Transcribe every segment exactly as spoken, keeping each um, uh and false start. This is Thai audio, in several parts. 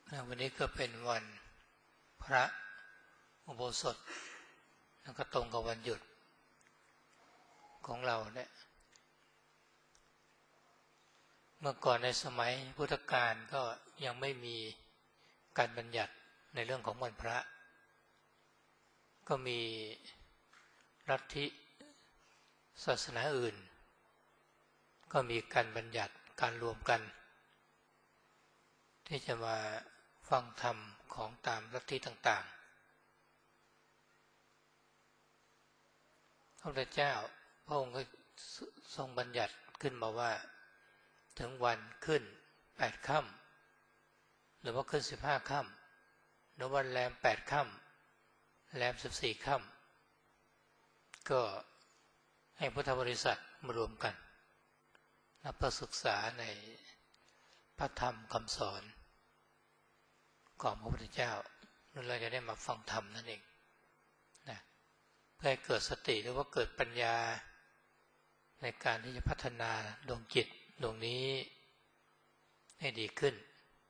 วันนี้ก็เป็นวันพระอุโบสถแล้วก็ตรงกับวันหยุดของเราเนี่ยเมื่อก่อนในสมัยพุทธกาลก็ยังไม่มีการบัญญัติในเรื่องของวันพระก็มีลัทธิศาสนาอื่นก็มีการบัญญัติการรวมกันที่จะมาฟังธรรมของตามลัทธิต่างๆพระพุทธเจ้าพระองค์ก็ทรงบัญญัติขึ้นมาว่าถึงวันขึ้นแปดค่ำหรือว่าขึ้นสิบห้าค่ำหรือวันแรมแปดค่ำแรมสิบสี่ค่ำก็ให้พุทธบริษัทมารวมกันและเพื่อศึกษาในพระธรรมคำสอนของพระพุทธเจ้าเราจะได้มาฟังธรรมนั่นเองนะเพื่อให้เกิดสติหรือว่าเกิดปัญญาในการที่จะพัฒนาดวงจิตดวงนี้ให้ดีขึ้น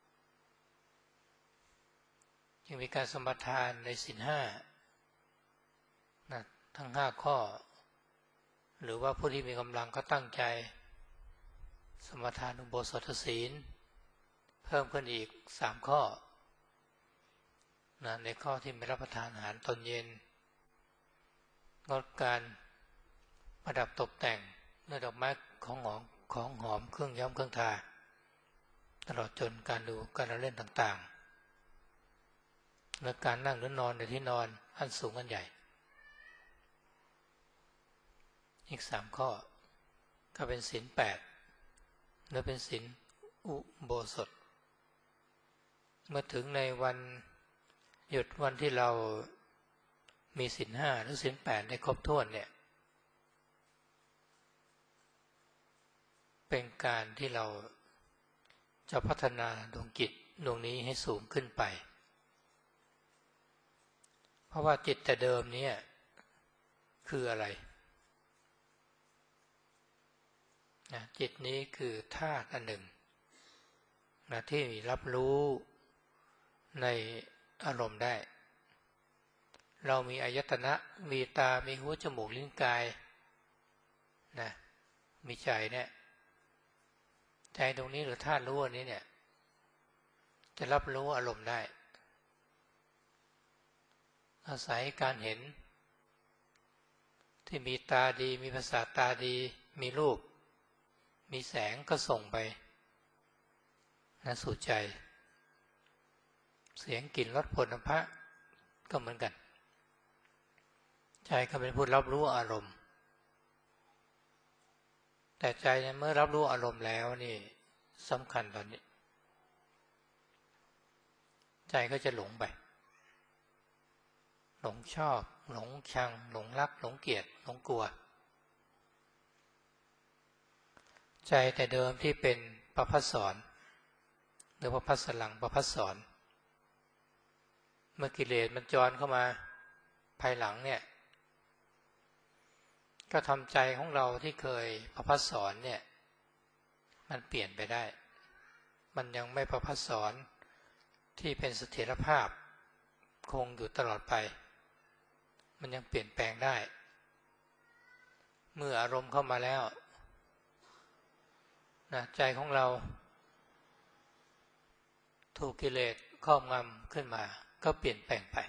จึงมีการสมทานในศีลห้านะทั้งห้าข้อหรือว่าผู้ที่มีกำลังก็ตั้งใจสมทานอุโบสถศีลเพิ่มขึ้นอีกสามข้อนะในข้อที่ไม่รับประทานอาหารตอนเย็นงดการประดับตกแต่งด้วยดอกไม้ของหอมของหอมเครื่องย้อมเครื่องทาตลอดจนการดูการเล่นต่างๆและการนั่งหรือนอนในที่นอนอันสูงอันใหญ่อีกสามข้อก็เป็นศีลแปดและเป็นศีลอุโบสถเมื่อถึงในวันหยุดวันที่เรามีศีลห้าหรือศีลแปดได้ครบถ้วนเนี่ยเป็นการที่เราจะพัฒนาดวงจิตดวงนี้ให้สูงขึ้นไปเพราะว่าจิตแต่เดิมเนี่ยคืออะไรนะจิตนี้คือธาตุอันหนึ่งนะที่รับรู้ในอารมณ์ได้เรามีอายตนะมีตามีหูจมูกลิ้นกายนะมีใจเนี่ยใจตรงนี้หรือธาตุรู้อันนี้เนี่ยจะรับรู้อารมณ์ได้อาศัยการเห็นที่มีตาดีมีประสาทตาดีมีรูปมีแสงก็ส่งไปนะสู่ใจเสียงกลิ่นรสผลพระก็เหมือนกันใจก็เป็นผู้รับรู้อารมณ์แต่ใจเมื่อรับรู้อารมณ์แล้วนี่สำคัญตอนนี้ใจก็จะหลงไปหลงชอบหลงชังหลงรักหลงเกลียดหลงกลัวใจแต่เดิมที่เป็นประภัสสรหรือประภัสสลังประภัสสรเมื่อกิเลสมันจรเข้ามาภายหลังเนี่ยก็ทำใจของเราที่เคยประภัสสรเนี่ยมันเปลี่ยนไปได้มันยังไม่ประภัสสรที่เป็นเสถียรภาพคงอยู่ตลอดไปมันยังเปลี่ยนแปลงได้เมื่ออารมณ์เข้ามาแล้วนะใจของเราถูกกิเลสครอบงำขึ้นมาก็เปลี่ยนแปลงไป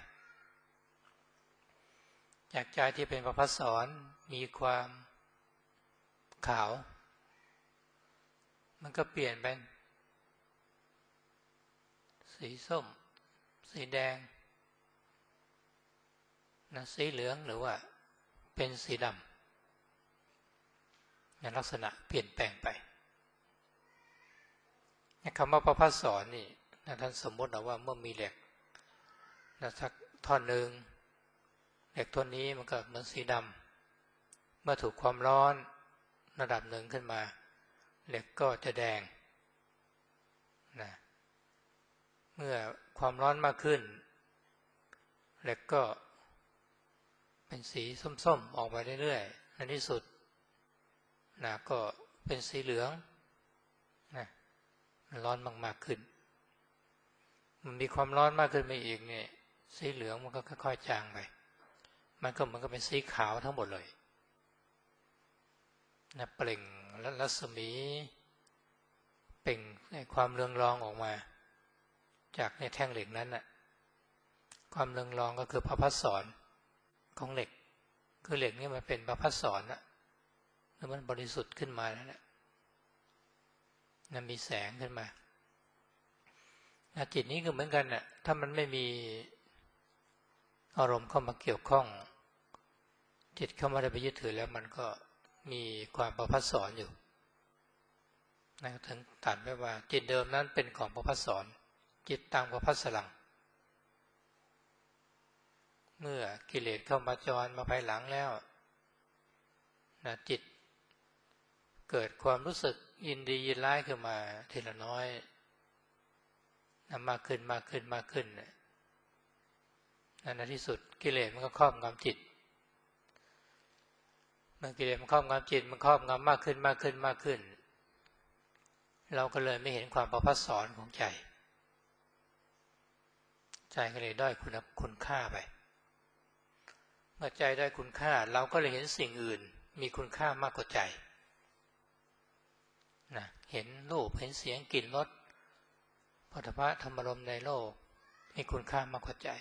จากใจที่เป็นประภัสสรมีความขาวมันก็เปลี่ยนเป็นสีส้มสีแดงนะสีเหลืองหรือว่าเป็นสีดำในลักษณะเปลี่ยนแปลงไปคำว่าประภัสสรนี่นะท่านสมมติเอาว่าเมื่อมีเหล็กนะสักท่อนหนึ่งเหล็กท่อนนี้มันก็เหมือนสีดำเมื่อถูกความร้อนระดับหนึ่งขึ้นมาเหล็กก็จะแดงนะเมื่อความร้อนมากขึ้นเหล็กก็เป็นสีส้มๆออกมาเรื่อยๆในที่สุดนะก็เป็นสีเหลืองนะร้อนมากๆขึ้นมันมีความร้อนมากขึ้นไปอีกเนี่ยสีเหลืองมันก็ค่อยๆจางไปมันก็มันก็เป็นสีขาวทั้งหมดเลยนะเปล่งและรัศมีเปล่งความเรืองรองออกมาจากในแท่งเหล็กนั้นน่ะความเรืองรองก็คือพระพัสสรของเหล็กคือเหล็กนี่มันเป็นพระพัสสรน่ะแล้วมันบริสุทธิ์ขึ้นมาแล้วนะนั่นมีแสงขึ้นมาจิตนี้ก็เหมือนกันน่ะถ้ามันไม่มีอารมณ์เข้ามาเกี่ยวข้องจิตเข้ามาได้ไปยึดถือแล้วมันก็มีความประภัสสรอยู่นะถึงตัดไว้ว่าจิตเดิมนั้นเป็นของประภัสสรจิตตามประภัสสรังเมื่อกิเลสเข้ามาจรมาภายหลังแล้วนะจิตเกิดความรู้สึกยินดียินร้ายขึ้นมาทีละน้อยนะมากขึ้นมากขึ้นมากขึ้นนะในที่สุดกิเลสมันก็ครอบงำจิตเมื่อกิเลสมันครอบงำจิตมันครอบงำมากขึ้นมากขึ้นมากขึ้นเราก็เลยไม่เห็นความประภัสสรของใจใจก็เลยด้อยคุณคุณค่าไปเมื่อใจได้คุณค่าเราก็เลยเห็นสิ่งอื่นมีคุณค่ามากกว่าใจนะเห็นรูปเห็นเสียงกลิ่นรสโผฏฐัพพะธรรมารมณ์ในโลกมีคุณค่ามากกว่าใจ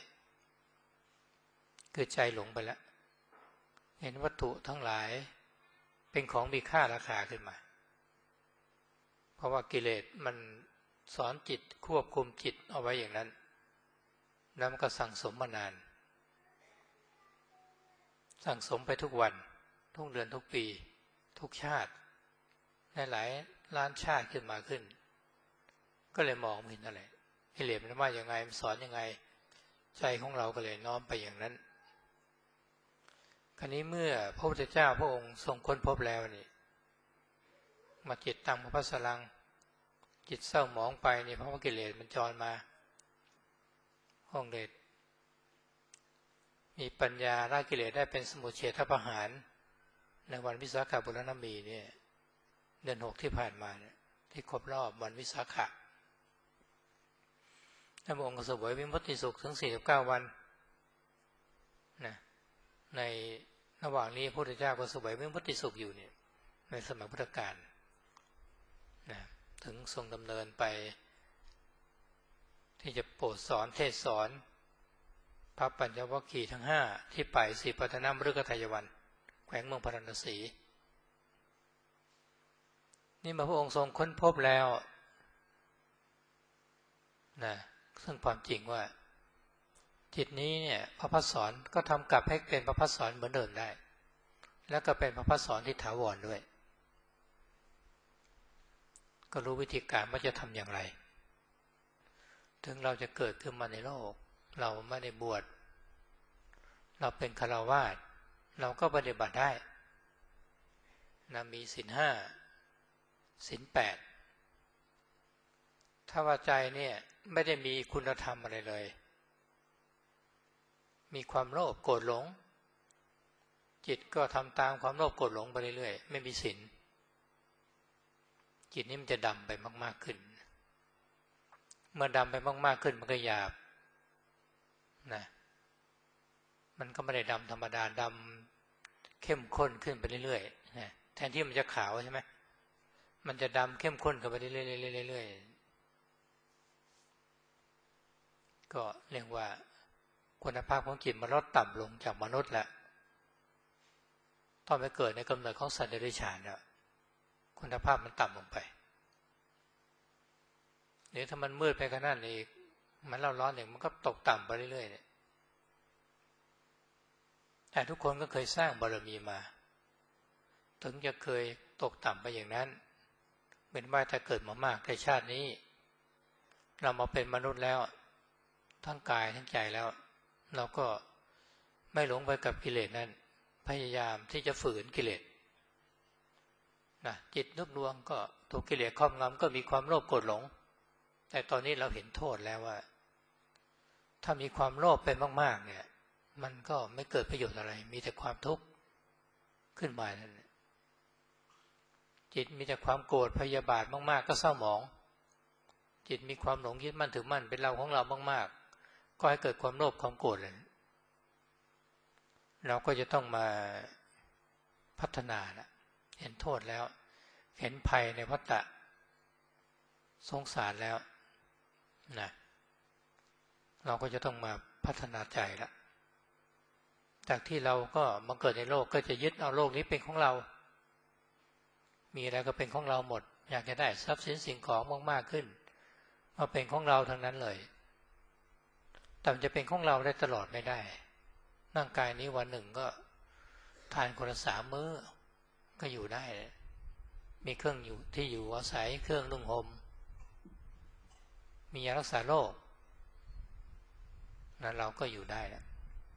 คือใจหลงไปแล้วเห็นวัตถุทั้งหลายเป็นของมีค่าราคาขึ้นมาเพราะว่ากิเลสมันสอนจิตควบคุมจิตเอาไว้อย่างนั้นแล้วมันก็สั่งสมมานานสั่งสมไปทุกวันทุกเดือนทุกปีทุกชาติในหลายล้านชาติขึ้นมาขึ้นก็เลยมองไม่เห็นอะไรกิเลสมันว่ายังไงมันสอนยังไงใจของเราก็เลยน้อมไปอย่างนั้นคราวนี้เมื่อพระพุทธเจ้าพระองค์ทรงค้นพบแล้วนี่มาจิตตามพระพัสสรังจิตเศร้าหมองไปนี่เพราะว่ากิเลสมันจรมาห้องเดชมีปัญญาละกิเลสได้เป็นสมุจเฉทประหารในวันวิสาขบุรณมีเนี่ยเดือนหกที่ผ่านมาเนี่ยที่ครบรอบวันวิสาขะพระองค์ก็เสวยวิมุตติสุขถึงสี่สิบเก้าวันนะในระหว่างนี้พระพุทธเจ้าก็เสวยวิมุตติสุขอยู่เนี่ยในสมัยพุทธกาลนะถึงทรงดำเนินไปที่จะโปรดสอนเทศสอนพระปัญจวัคคีย์ทั้งห้าที่ไปสีปัตนมฤคทายวันแขวงเมืองพาราณสีนี่มาพระองค์ทรงค้นพบแล้วนะซึ่งความจริงว่าจิตนี้เนี่ยพระพัสสรก็ทำกลับให้เป็นพระพัสสรเหมือนเดิมได้แล้วก็เป็นพระพัสสรที่ถาวรด้วยก็รู้วิธีการว่าจะทำอย่างไรถึงเราจะเกิดขึ้นมาในโลกเราไม่ได้บวชเราเป็นฆราวาสเราก็ปฏิบัติได้นะมีศีลห้าศีลแปดถ้าว่าใจเนี่ยไม่ได้มีคุณธรรมอะไรเลยมีความโลภโกรธหลงจิตก็ทำตามความโลภโกรธหลงไปเรื่อยๆไม่มีศีลจิตนี้มันจะดำไปมากๆขึ้นเมื่อดำไปมากๆขึ้นมันก็หยาบนะมันก็ไม่ได้ดำธรรมดาดำเข้มข้นขึ้นไปเรื่อยๆนะแทนที่มันจะขาวใช่ไหมมันจะดำเข้มข้นขึ้นไปเรื่อยๆก็เรียกว่าคุณภาพของจิตมันลดต่ำลงจากมนุษย์แล้วตอนไปเกิดในกำเนิดของสัตว์เดรัจฉานแล้วคุณภาพมันต่ำลงไปเดี๋ยวถ้ามันมืดไปขนาดนี้มันร้อนๆเนี่ยมันก็ตกต่ำไปเรื่อยๆเนี่ยแต่ทุกคนก็เคยสร้างบารมีมาถึงจะเคยตกต่ำไปอย่างนั้นเป็นว่าถ้าเกิดมามากในชาตินี้เรามาเป็นมนุษย์แล้วทั้งกายทั้งใจแล้วเราก็ไม่หลงไปกับกิเลสนั้นพยายามที่จะฝืนกิเลสนะจิตนึกดวงก็ถูกกิเลสครอบงำก็มีความโลภโกรธหลงแต่ตอนนี้เราเห็นโทษแล้วว่าถ้ามีความโลภไปมากๆเนี่ยมันก็ไม่เกิดประโยชน์อะไรมีแต่ความทุกข์ขึ้นมานั่นจิตมีแต่ความโกรธพยาบาทมากๆก็เศร้าหมองจิตมีความหลงยึดมั่นถือมั่นเป็นเราของเรามากๆก็ให้เกิดความโลภความโกรธเลยเราก็จะต้องมาพัฒนานะเห็นโทษแล้วเห็นภัยในวัฏฏะสงสารแล้วนะเราก็จะต้องมาพัฒนาใจละจากที่เราก็มาเกิดในโลกก็จะยึดเอาโลกนี้เป็นของเรามีอะไรก็เป็นของเราหมดอยากจะได้ทรัพย์สินสิ่งของมากๆขึ้นมาเป็นของเราทั้งนั้นเลยแต่มันจะเป็นของเราได้ตลอดไม่ได้ร่างกายนี้วันหนึ่งก็ทานคนละสามมื้อก็อยู่ได้มีเครื่องอยู่ที่อยู่อาศัยเครื่องนุ่งห่มมียารักษาโรคนั้นเราก็อยู่ได้แล้ว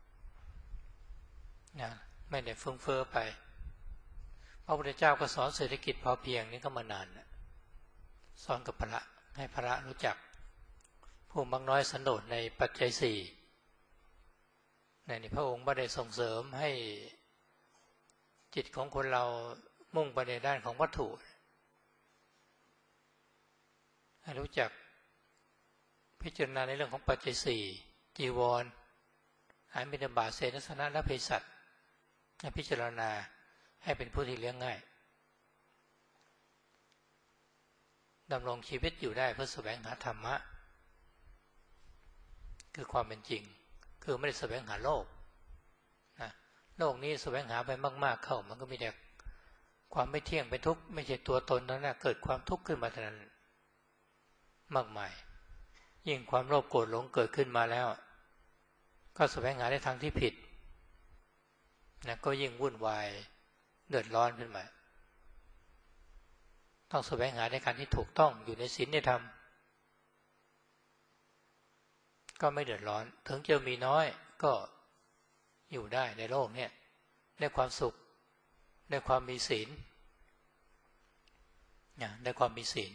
นะไม่ได้ฟุ้งเฟ้อไปพระพุทธเจ้าก็สอนเศรษฐกิจพอเพียงนี้ก็มานานนะสอนกับพระให้พระรู้จักผู้มักน้อยสันโดษในปัจจัยสี่ในนี้พระองค์ไม่ได้ส่งเสริมให้จิตของคนเรามุ่งไปในด้านของวัตถุให้รู้จักพิจารณาในเรื่องของปัจจัยสี่จีวรอาหารบิณฑบาตเสนาสนะและเภสัชให้พิจารณาให้เป็นผู้ที่เลี้ยงง่ายดำรงชีวิตอยู่ได้เพื่อแสวงหาธรรมะคือความเป็นจริงคือไม่ได้แสวงหาโลกนะโลกนี้แสวงหาไปมากๆเข้ามันก็มีแต่ความไม่เที่ยงเป็นทุกข์ไม่ใช่ตัวตนนั้นนะเกิดความทุกข์ขึ้นมาเท่านั้นมากมายยิ่งความโลภโกรธหลงเกิดขึ้นมาแล้วก็แสวงหาในทางที่ผิดนะก็ยิ่งวุ่นวายเดือดร้อนขึ้นมาต้องแสวงหาในการที่ถูกต้องอยู่ในศีลในธรรมก็ไม่เดือดร้อนถึงจะมีน้อยก็อยู่ได้ในโลกเนี่ยได้ความสุขได้ความมีศีลนะได้ความมีศีล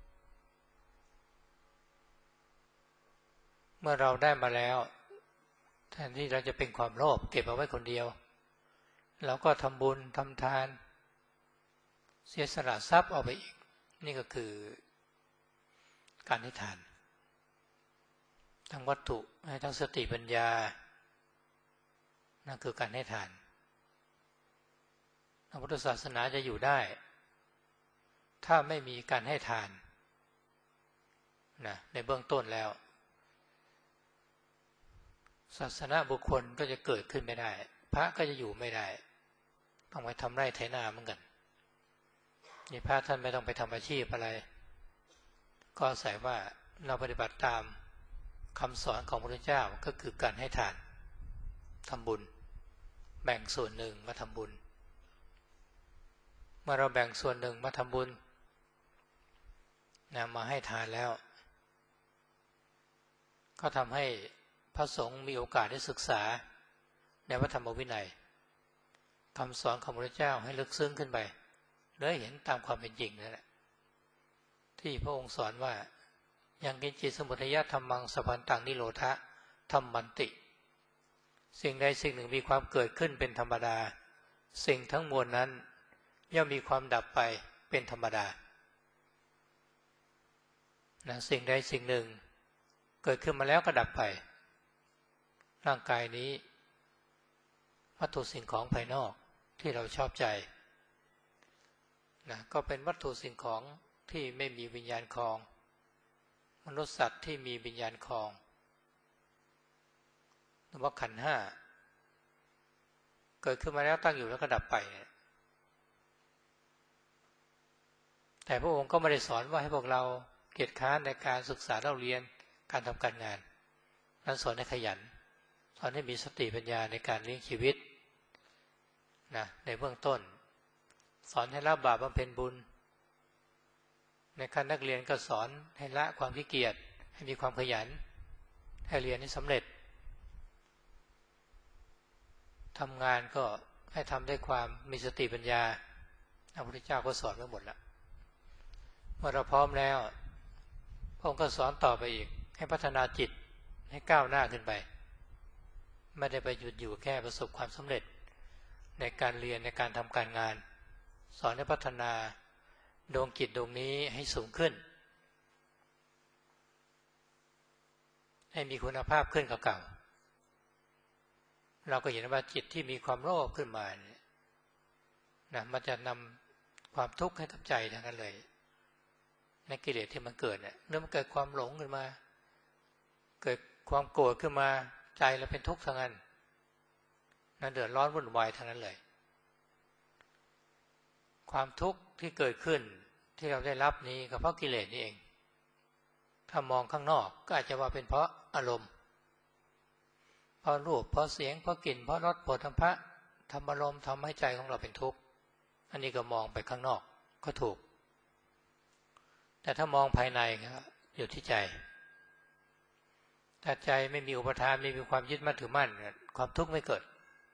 เมื่อเราได้มาแล้วแทนที่เราจะเป็นความโลภเก็บเอาไว้คนเดียวเราก็ทำบุญทำทานเสียสละทรัพย์เอาไปอีกนี่ก็คือการให้ทานทั้งวัตถุให้ทั้งสติปัญญานั่นคือการให้ทานพระพุทธศาสนาจะอยู่ได้ถ้าไม่มีการให้ทานนะในเบื้องต้นแล้วศาสนาบุคคลก็จะเกิดขึ้นไม่ได้พระก็จะอยู่ไม่ได้ต้องไปทำไร่ไถนาเหมือนกันนี่พระท่านไม่ต้องไปทำอาชีพอะไรก็อาศัยว่าเราปฏิบัติตามคำสอนของพระพุทธเจ้าก็คือการให้ทานทำบุญแบ่งส่วนหนึ่งมาทำบุญเมื่อเราแบ่งส่วนหนึ่งมาทำบุญนะมาให้ทานแล้วก็ทำให้พระสงฆ์มีโอกาสได้ศึกษาในพระธรรมวินัยคำสอนของพระพุทธเจ้าให้ลึกซึ้งขึ้นไปเลยเห็นตามความเป็นจริงนั่นแหละที่พระองค์สอนว่ายังกินจิตสมุทัยธรรมังสัพพันตังนิโรธะธรรมันติสิ่งใดสิ่งหนึ่งมีความเกิดขึ้นเป็นธรรมดาสิ่งทั้งมวลนั้นย่อมมีความดับไปเป็นธรรมดานะสิ่งใดสิ่งหนึ่งเกิดขึ้นมาแล้วก็ดับไปร่างกายนี้วัตถุสิ่งของภายนอกที่เราชอบใจนะก็เป็นวัตถุสิ่งของที่ไม่มีวิญญาณครองมนุษย์สัตว์ที่มีวิญญาณครองหรือว่าขันธ์ห้าเกิดขึ้นมาแล้วตั้งอยู่แล้วก็ดับไปแต่พระองค์ก็ไม่ได้สอนว่าให้พวกเราเกียจคร้านในการศึกษาเล่าเรียนการทำการงานนั้นสอนให้ขยันสอนให้มีสติปัญญาในการเลี้ยงชีวิตนะในเบื้องต้นสอนให้ละบาปบำเพ็ญบุญในขั้นนักเรียนก็สอนให้ละความขี้เกียจให้มีความขยันให้เรียนให้สำเร็จทำงานก็ให้ทำด้วยความมีสติปัญญาพระพุทธเจ้าก็สอนไว้หมดแล้วเมื่อเราพร้อมแล้วพระองค์ก็สอนต่อไปอีกให้พัฒนาจิตให้ก้าวหน้าขึ้นไปไม่ได้ไปหยุดอยู่แค่ประสบความสำเร็จในการเรียนในการทำการงานสอนให้พัฒนาดวงจิตดวงนี้ให้สูงขึ้นให้มีคุณภาพขึ้นกว่าเก่าเราก็เห็นว่าจิตที่มีความโลภขึ้นมาเนี่ยนะมันจะนำความทุกข์ให้กับใจทั้งนั้นเลยในกิเลสที่มันเกิดเนี่ยเมื่อมันเกิดความหลงขึ้นมาเกิดความโกรธขึ้นมาใจเราเป็นทุกข์ทั้งนั้นนั่นเดือดร้อนวุ่นวายทั้งนั้นเลยความทุกข์ที่เกิดขึ้นที่เราได้รับนี้ก็เพราะกิเลสนี่เองถ้ามองข้างนอกก็อาจจะว่าเป็นเพราะอารมณ์เพราะรูปเพราะเสียงเพราะกลิ่นเพราะรสโผฏฐัพพะธรรมารมณ์ทำให้ใจของเราเป็นทุกข์อันนี้ก็มองไปข้างนอกก็ถูกแต่ถ้ามองภายในก็อยู่ที่ใจถ้าใจไม่มีอุปทานไม่มีความยึดมั่นถือมั่นความทุกข์ไม่เกิด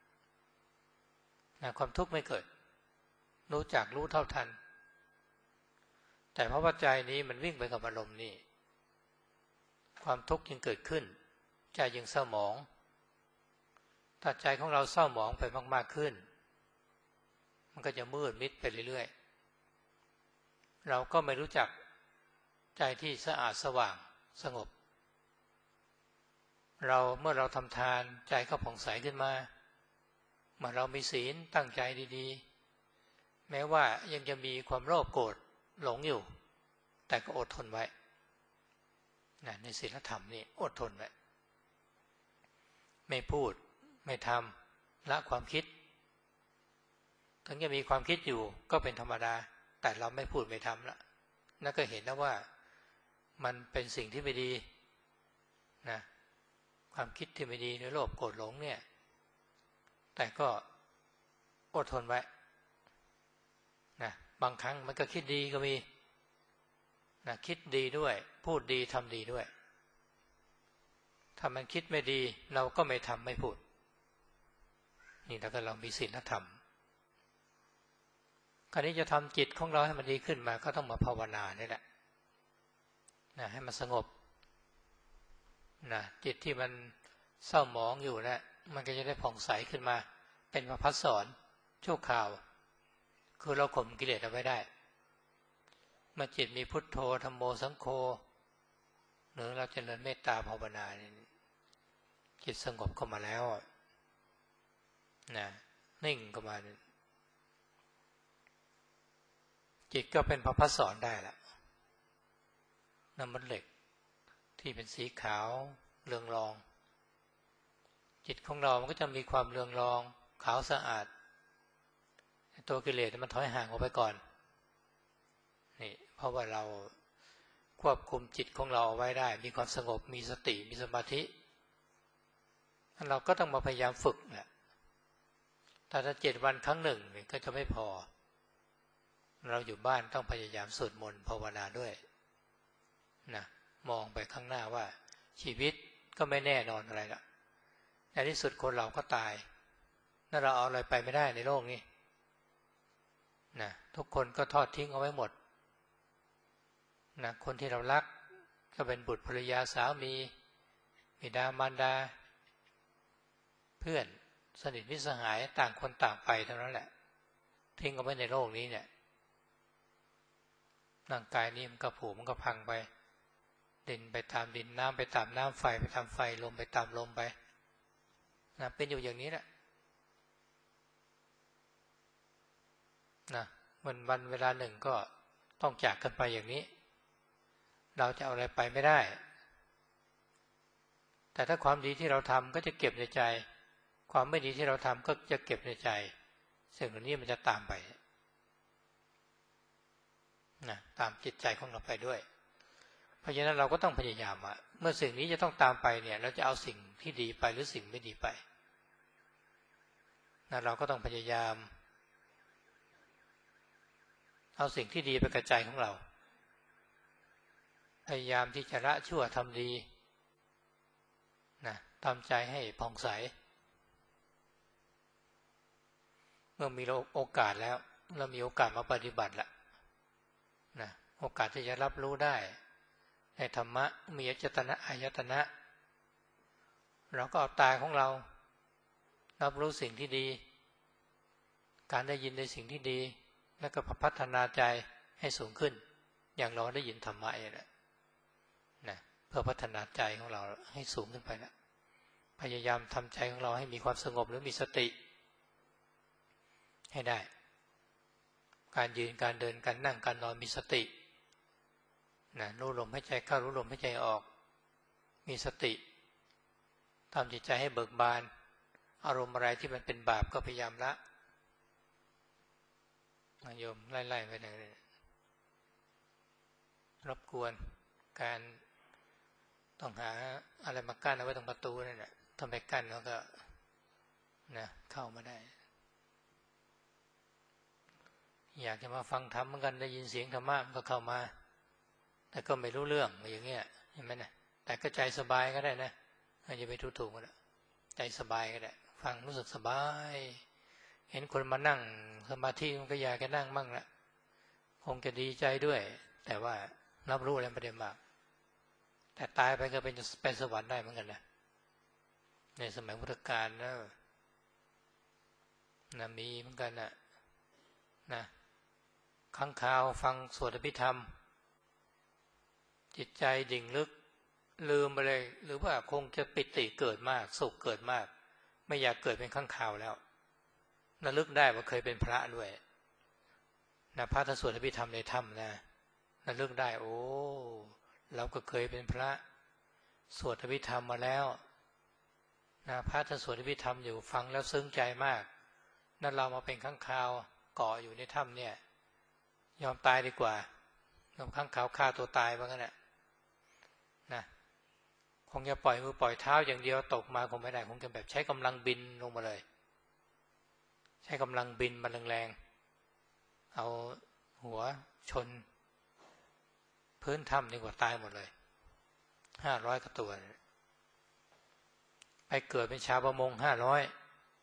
นะความทุกข์ไม่เกิดรู้จักรู้เท่าทันแต่เพราะว่าใจนี้มันวิ่งไปกับอารมณ์นี่ความทุกข์จึงเกิดขึ้นใจจึงเศร้าหมองถ้าใจของเราเศร้าหมองไปมากๆขึ้นมันก็จะมืดมิดไปเรื่อยๆเราก็ไม่รู้จักใจที่สะอาดสว่างสงบเราเมื่อเราทำทานใจก็ผ่องใสขึ้นมาเมื่อเรามีศีลตั้งใจดีๆแม้ว่ายังจะมีความโลภโกรธหลงอยู่แต่ก็อดทนไว้นะในศีลธรรมนี่อดทนไว้ไม่พูดไม่ทำละความคิดถึงจะมีความคิดอยู่ก็เป็นธรรมดาแต่เราไม่พูดไม่ทำละนั่นก็เห็นนะว่ามันเป็นสิ่งที่ไม่ดีนะความคิดที่ไม่ดีในโลภโกรธหลงเนี่ยแต่ก็อดทนไว้นะบางครั้งมันก็คิดดีก็มีนะคิดดีด้วยพูดดีทำดีด้วยถ้ามันคิดไม่ดีเราก็ไม่ทำไม่พูดนี่แล้วก็เรามีศีลธรรมคราวนี้จะทำจิตของเราให้มันดีขึ้นมาก็ต้องมาภาวนานี่แหละนะให้มันสงบนะจิตที่มันเศร้าหมองอยู่นะมันก็จะได้ผ่องใสขึ้นมาเป็นประภัสสรชั่วคราวคือเราข่มกิเลสเอาไว้ได้เมื่อจิตมีพุทโธธัมโมสังโฆหรือเราเจริญเมตตาภาวนาจิตสงบเข้ามาแล้วนะนิ่งเข้ามาจิตก็เป็นประภัสสรได้ละน้ำมันเหล็กที่เป็นสีขาวเรืองรองจิตของเรามันก็จะมีความเรืองรองขาวสะอาดตัวกิเลสมันถอยห่างออกไปก่อนนี่เพราะว่าเราควบคุมจิตของเราเอาไว้ได้มีความสงบมีสติมีสมาธิเราก็ต้องมาพยายามฝึกแหละแต่ถ้าเจ็ดวันครั้งหนึ่งนี่ก็จะไม่พอเราอยู่บ้านต้องพยายามสวดมนต์ภาวนาด้วยนะมองไปข้างหน้าว่าชีวิตก็ไม่แน่นอนอะไรละในที่สุดคนเราก็ตายนั่นเราเอาอะไรไปไม่ได้ในโลกนี้นะทุกคนก็ทอดทิ้งเอาไว้หมดนะคนที่เรารักก็เป็นบุตรภรรยาสามีบิดามารดาเพื่อนสนิทมิตรสหายต่างคนต่างไปเท่านั้นแหละทิ้งเอาไว้ในโลกนี้เนี่ยร่างกายนี้มันก็ผุมันก็พังไปดินไปตามดินน้ำไปตามน้ำไฟไปตามไฟลมไปตามลมไปนะเป็นอยู่อย่างนี้แหละนะวันวันเวลาหนึ่งก็ต้องจากกันไปอย่างนี้เราจะเอาอะไรไปไม่ได้แต่ถ้าความดีที่เราทำก็จะเก็บในใจความไม่ดีที่เราทำก็จะเก็บในใจสิ่งเหล่านี้มันจะตามไปนะตามจิตใจของเราไปด้วยเพราะฉะนั้นเราก็ต้องพยายามว่าเมื่อสิ่งนี้จะต้องตามไปเนี่ยเราจะเอาสิ่งที่ดีไปหรือสิ่งไม่ดีไปนะเราก็ต้องพยายามเอาสิ่งที่ดีไปกระจายของเราพยายามที่จะละชั่วทำดีนะทำใจให้ผ่องใสเมื่อมีโอกาสแล้วเรามีโอกาสมาปฏิบัติละนะโอกาสที่จะรับรู้ได้ในธรรมะมีอายตนะอายตนะเราก็เอาตาของเรารับรู้สิ่งที่ดีการได้ยินในสิ่งที่ดีแล้วก็พัฒนาใจให้สูงขึ้นอย่างเราได้ยินธรรมะนี่แหละนะเพื่อพัฒนาใจของเราให้สูงขึ้นไปแล้วพยายามทำใจของเราให้มีความสงบหรือมีสติให้ได้การยืนการเดินการนั่งการนอนมีสตินะรู้ลมหายใจเข้ารู้ลมหายใจออกมีสติทำจิตใจให้เบิกบานอารมณ์อะไรที่มันเป็นบาปก็พยายามละโยมไล่ๆไปเลยรบกวนการต้องหาอะไรมากั้นเอาไว้ตรงประตูนั่นแหละทำไมกั้นแล้วก็นะเข้ามาได้อยากจะมาฟังธรรมเหมือนกันได้ยินเสียงธรรมะก็เข้ามาแต่ก็ไม่รู้เรื่องอย่างเงี้ยเห็นไหมนะแต่ก็ใจสบายก็ได้นะอย่าไปทุกข์ๆก็ได้ใจสบายก็ได้ฟังรู้สึกสบายเห็นคนมานั่งสมาธิมันก็อยากจะนั่งมั่งละคงจะดีใจด้วยแต่ว่ารับรู้อะไรไม่ได้มากแต่ตายไปก็เป็นไปสวรรค์ได้เหมือนกันนะในสมัยพุทธกาลนะนะมีเหมือนกันนะนะค้างคาวฟังสวดอภิธรรมจิตใจดิ่งลึกลืมไปเลยหรือว่าคงจะปิติเกิดมากสุขเกิดมากไม่อยากเกิดเป็นค้างคาวแล้วระลึกได้ว่าเคยเป็นพระด้วยนะพระท่านสวดอภิธรรมในถ้ำนะระลึกได้โอ้เราก็เคยเป็นพระสวดอภิธรรมมาแล้วนะพระท่านสวดอภิธรรมอยู่ฟังแล้วซึ้งใจมากนั่นเรามาเป็นค้างคาวเกาะอยู่ในถ้ำเนี่ยยอมตายดีกว่ายอมค้างคาวฆ่าตัวตายบ้างกันแหละนะคงจะปล่อยมือปล่อยเท้าอย่างเดียวตกมาคงไม่ได้คงจะแบบใช้กำลังบินลงมาเลยใช้กำลังบินมาแรงๆเอาหัวชนพื้นถ้ำดีกว่าตายหมดเลยห้าร้อยกว่าตัวไปเกิดเป็นชาวประมงห้าร้อย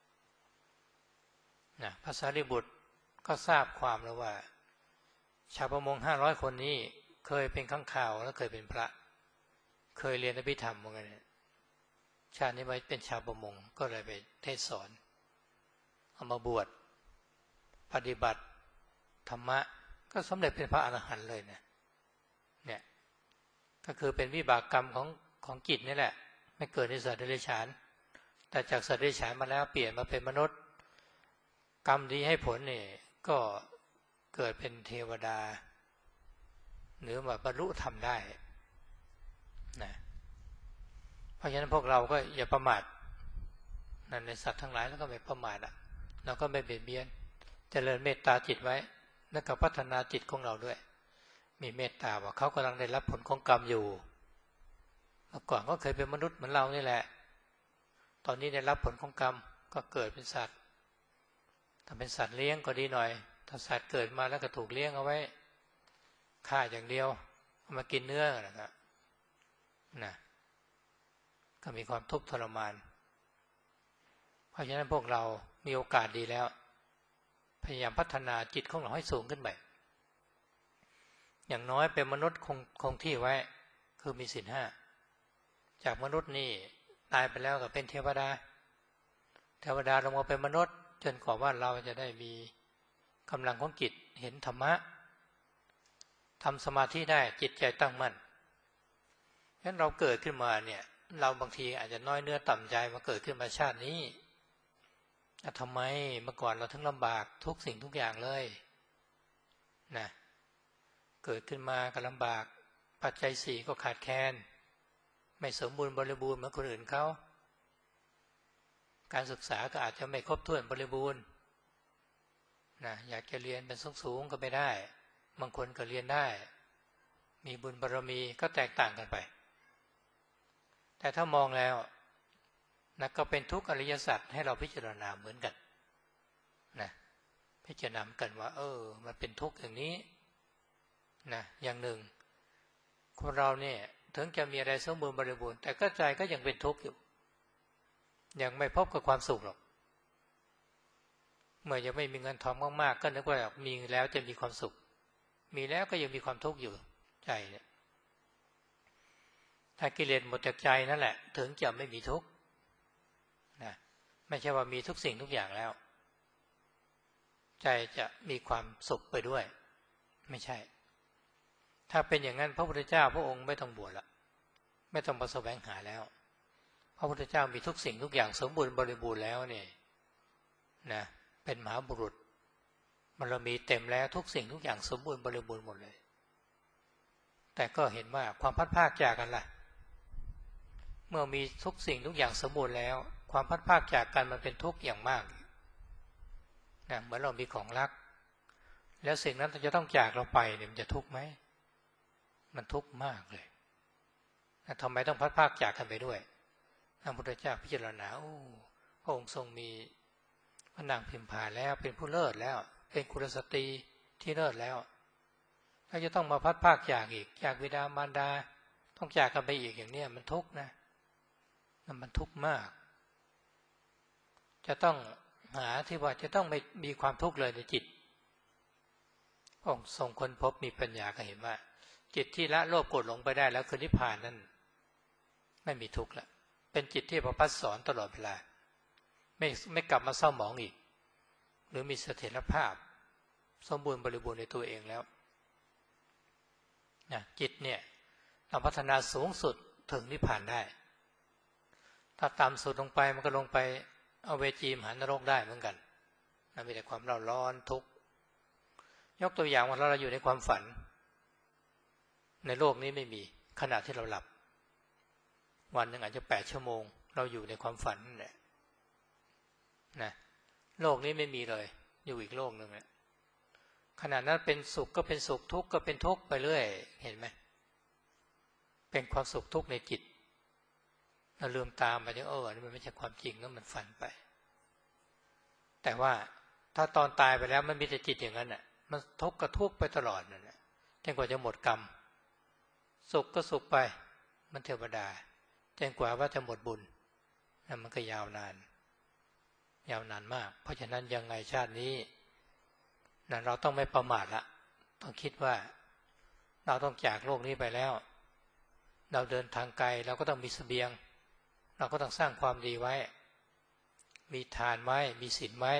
นะพระสารีบุตรก็ทราบความแล้วว่าชาวประมงห้าร้อยคนนี้เคยเป็นข้างข่าวและเคยเป็นพระเคยเรียนอภิธรรมเหมือนกันชาตินี้ไว้เป็นชาวประมงก็เลยไปเทศสอนเอามาบวชปฏิบัติธรรมะก็สำเร็จเป็นพระอรหันต์เลยนะเนี่ยก็คือเป็นวิบากกรรมของของจิตนี่แหละไม่เกิดในสัตว์เดรัจฉานแต่จากสัตว์เดรัจฉานมาแล้วเปลี่ยนมาเป็นมนุษย์กรรมดีให้ผลนี่ก็เกิดเป็นเทวดาหรือว่าบรรลุธรรมได้นะเพราะฉะนั้นพวกเราก็อย่าประมาทนั่นในสัตว์ทั้งหลายแล้วก็ไม่ประมาทอ่ะเราก็ไม่เบียดเบียนเจริญเมตตาจิตไว้แล้วก็พัฒนาจิตของเราด้วยมีเมตตาว่าเขากำลังได้รับผลของกรรมอยู่เมื่อก่อนก็เคยเป็นมนุษย์เหมือนเรานี่แหละตอนนี้ได้รับผลของกรรมก็เกิดเป็นสัตว์ถ้าเป็นสัตว์เลี้ยงก็ดีหน่อยถ้าสัตว์เกิดมาแล้วก็ถูกเลี้ยงเอาไว้ฆ่าอย่างเดียวเอามากินเนื้อนะครับนะก็มีความทุกข์ทรมานเพราะฉะนั้นพวกเรามีโอกาสดีแล้วพยายามพัฒนาจิตของเราให้สูงขึ้นไปอย่างน้อยเป็นมนุษย์คงคงที่ไว้คือมีศีลห้าจากมนุษย์นี่ตายไปแล้วก็เป็นเทวดาเทวดาลงมาเป็นมนุษย์จนกว่าว่าเราจะได้มีกำลังของจิตเห็นธรรมะทำสมาธิได้จิตใจตั้งมั่นงั้นเราเกิดขึ้นมาเนี่ยเราบางทีอาจจะน้อยเนื้อต่ำใจมาเกิดขึ้นมาชาตินี้ทำไมเมื่อก่อนเราทั้งลำบากทุกสิ่งทุกอย่างเลยนะเกิดขึ้นมาก็ลำบากปัจจัยสี่ก็ขาดแคลนไม่สมบูรณ์บริบูรณ์เหมือนคนอื่นเขาการศึกษาก็อาจจะไม่ครบถ้วนบริบูรณ์นะอยากจะเรียนเป็นสูงๆก็ไม่ได้บางคนก็เรียนได้มีบุญบารมีก็แตกต่างกันไปแต่ถ้ามองแล้วนะก็เป็นทุกข์อริยสัจให้เราพิจารณาเหมือนกันนะพิจารณากันว่าเออมันเป็นทุกข์อย่างนี้นะอย่างหนึ่งคนเราเนี่ยถึงจะมีอะไรสมบูรณ์บริบูรณ์แต่ก็ใจก็ยังเป็นทุกข์อยู่ยังไม่พบกับความสุขหรอกเมื่อยังไม่มีเงินทองมากๆก็นึกว่ามีแล้วจะมีความสุขมีแล้วก็ยังมีความทุกข์อยู่ใจเนี่ยถ้ากิเลสหมดจากใจนั่นแหละถึงจะไม่มีทุกข์นะไม่ใช่ว่ามีทุกสิ่งทุกอย่างแล้วใจจะมีความสุขไปด้วยไม่ใช่ถ้าเป็นอย่างนั้นพระพุทธเจ้าพระองค์ไม่ต้องบวชละไม่ต้องมาแสวงหาแล้วพระพุทธเจ้ามีทุกสิ่งทุกอย่างสมบูรณ์บริบูรณ์แล้วเนี่ยนะเป็นมหาบุรุษบารมีเต็มแล้วทุกสิ่งทุกอย่างสมบูรณ์บริบูรณ์หมดเลยแต่ก็เห็นว่าความพัดพรากจากกันล่ะเมื่อมีทุกสิ่งทุกอย่างสมบูรณ์แล้วความพัดพรากจากกันมันเป็นทุกข์อย่างมากนะเหมือนเรามีของรักแล้วสิ่งนั้นจะต้องจากเราไปเนี่ยมันจะทุกข์ไหมมันทุกข์มากเลยนะทำไมต้องพัดพรากจากกันไปด้วยพระพุทธเจ้าพิจารณาโอ้พระองค์ทรงมีพระนางพิมพาแล้วเป็นผู้เลิศแล้วเป็นกุลสตรีที่เลิศแล้วถ้าจะต้องมาพัดพรากจากอีกจากบิดามารดาต้องจากกันไปอีกอย่างเนี้ยมันทุกข์นะมันทุกข์มากจะต้องหาที่ว่าจะต้องไม่มีความทุกข์เลยในจิตพระองค์ทรงค้นพบมีปัญญาก็เห็นว่าจิตที่ละโลภโกรธหลงไปได้แล้วคือนิพพานนั้นไม่มีทุกข์ละเป็นจิตที่ประพัฒสอนตลอดเวลาไม่ไม่กลับมาเศร้าหมองอีกหรือมีเสถียรภาพสมบูรณ์บริบูรณ์ในตัวเองแล้วนะจิตเนี่ยเราพัฒนาสูงสุดถึงนิพพานได้ถ้าต่ำสุดลงไปมันก็ลงไปเอาเวจีมหานรกได้เหมือนกันนะมีแต่ความเร่าร้อนทุกข์ยกตัวอย่างว่าเราอยู่ในความฝันในโลกนี้ไม่มีขณะที่เราหลับวันหนึ่งอาจจะแปดชั่วโมงเราอยู่ในความฝันนั่นแหละนะโลกนี้ไม่มีเลยอยู่อีกโลกหนึ่งแหละขณะนั้นเป็นสุขก็เป็นสุขทุกข์ก็เป็นทุกข์ไปเรื่อยเห็นไหมเป็นความสุขทุกข์ในจิตเราลืมตามไปที่เออนี่มันไม่ใช่ความจริงแล้วมันฝันไปแต่ว่าถ้าตอนตายไปแล้วมันมีแต่จิตอย่างนั้นน่ะมันทุกข์ก็ทุกข์ไปตลอดนั่นแหละจนกว่าจะหมดกรรมสุขก็สุขไปมันเทวดาจนกว่าว่าจะหมดบุญนั่นมันก็ยาวนานยาวนานมากเพราะฉะนั้นยังไงชาตินี้นั่นเราต้องไม่ประมาทละต้องคิดว่าเราต้องจากโลกนี้ไปแล้วเราเดินทางไกลเราก็ต้องมีเสบียงเราก็ต้องสร้างความดีไว้มีทานไว้มีศีลไว้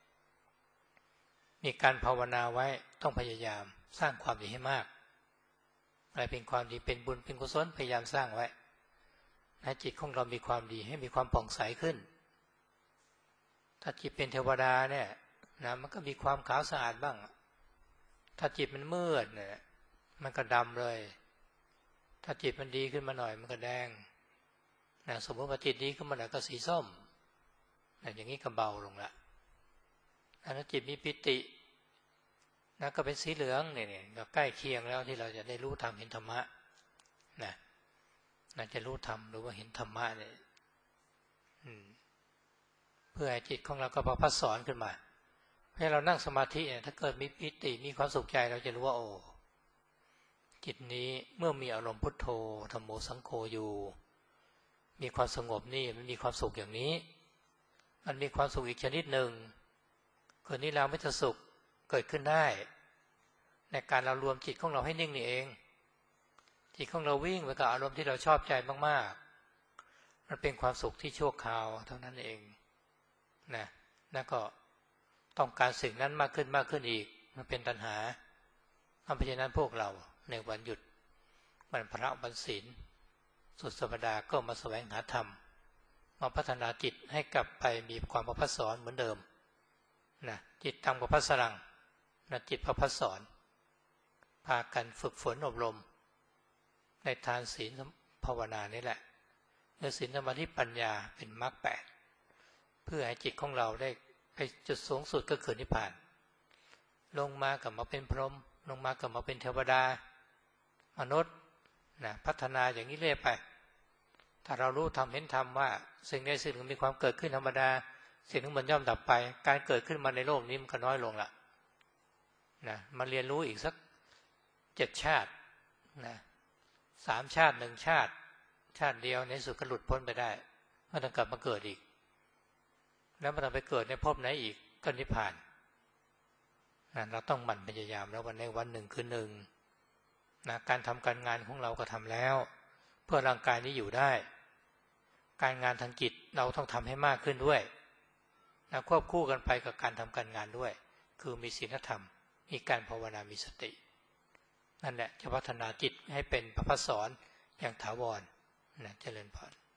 มีการภาวนาไว้ต้องพยายามสร้างความดีให้มากอะไรเป็นความดีเป็นบุญเป็นกุศลพยายามสร้างไว้ให้จิตของเรามีความดีให้มีความผ่องใสขึ้นถ้าจิตเป็นเทวดาเนี่ยนะมันก็มีความขาวสะอาดบ้างถ้าจิตมันมืดเนี่ยมันก็ดำเลยถ้าจิตมันดีขึ้นมาหน่อยมันก็แดงนะสมมติว่าจิตดีขึ้นมาหน่อยก็สีส้มนะอย่างนี้ก็เบาลงละถ้าจิตมีปิตินะก็เป็นสีเหลืองเนี่ยก็ใกล้เคียงแล้วที่เราจะได้รู้ธรรมเห็นธรรมะนะน่าจะรู้ธรรมหรือว่าเห็นธรรมะเนี่ยเพื่อให้จิตของเราก็ประพัฒสอนขึ้นมาให้เรานั่งสมาธิเนี่ยถ้าเกิดมีปิติมีความสุขใจเราจะรู้ว่าโอ้จิตนี้เมื่อมีอารมณ์พุทโธธัมโมสังโฆอยู่มีความสงบนี่มันมีความสุขอย่างนี้มันมีความสุขอีกชนิดหนึ่งคือนิรามิตสุขเกิดขึ้นได้ในการเรารวมจิตของเราให้นิ่งนี่เองจิตของเราวิ่งไปกับอารมณ์ที่เราชอบใจมากๆมันเป็นความสุขที่ชั่วคราวเท่านั้นเองนะแล้วก็ต้องการสิ่งนั้นมากขึ้นมากขึ้นอีกมันเป็นตัณหาเพราะฉะนั้นพวกเราในวันหยุดวันพระวันศีลสุดสัปดาห์ก็มาแสวงหาธรรมมาพัฒนาจิตให้กลับไปมีความประภัสสอนเหมือนเดิมนะจิตตังประภัสสรังนะจิตประภัสสอนพากันฝึกฝนอบรมในทานศีลภาวนานี่แหละในศีลสมาธิปัญญาเป็นมรรคแปดเพื่อให้จิตของเราได้ไปจุดสูงสุดก็คือนิพพานลงมากลับมาเป็นพรหมลงมากลับมาเป็นเทวดามนุษย์นะพัฒนาอย่างนี้เรื่อยไปถ้าเรารู้ทำเห็นธรรมว่าสิ่งใดสิ่งหนึ่งมีความเกิดขึ้นธรรมดาสิ่งหนึ่งมันย่อมดับไปการเกิดขึ้นมาในโลกนี้มันก็น้อยลงละนะมาเรียนรู้อีกสักเจ็ดชาตินะสามชาติหนึ่งชาติชาติเดียวในสุดก็หลุดพ้นไปได้ไม่ต้องกลับมาเกิดอีกแล้วมันต้องไปเกิดในภพไหนอีกก็นิพพานนะเราต้องหมั่นพยายามแล้ววันในวันหนึ่งคือหนึ่งนะการทำการงานของเราก็ทำแล้วเพื่อร่างกายนี้อยู่ได้การงานทางจิตเราต้องทำให้มากขึ้นด้วยนะควบคู่กันไปกับการทำการงานด้วยคือมีศีลธรรมมีการภาวนามีสตินั่นแหละจะพัฒนาจิตให้เป็นประภัสสรอย่างถาวรนะเจริญพร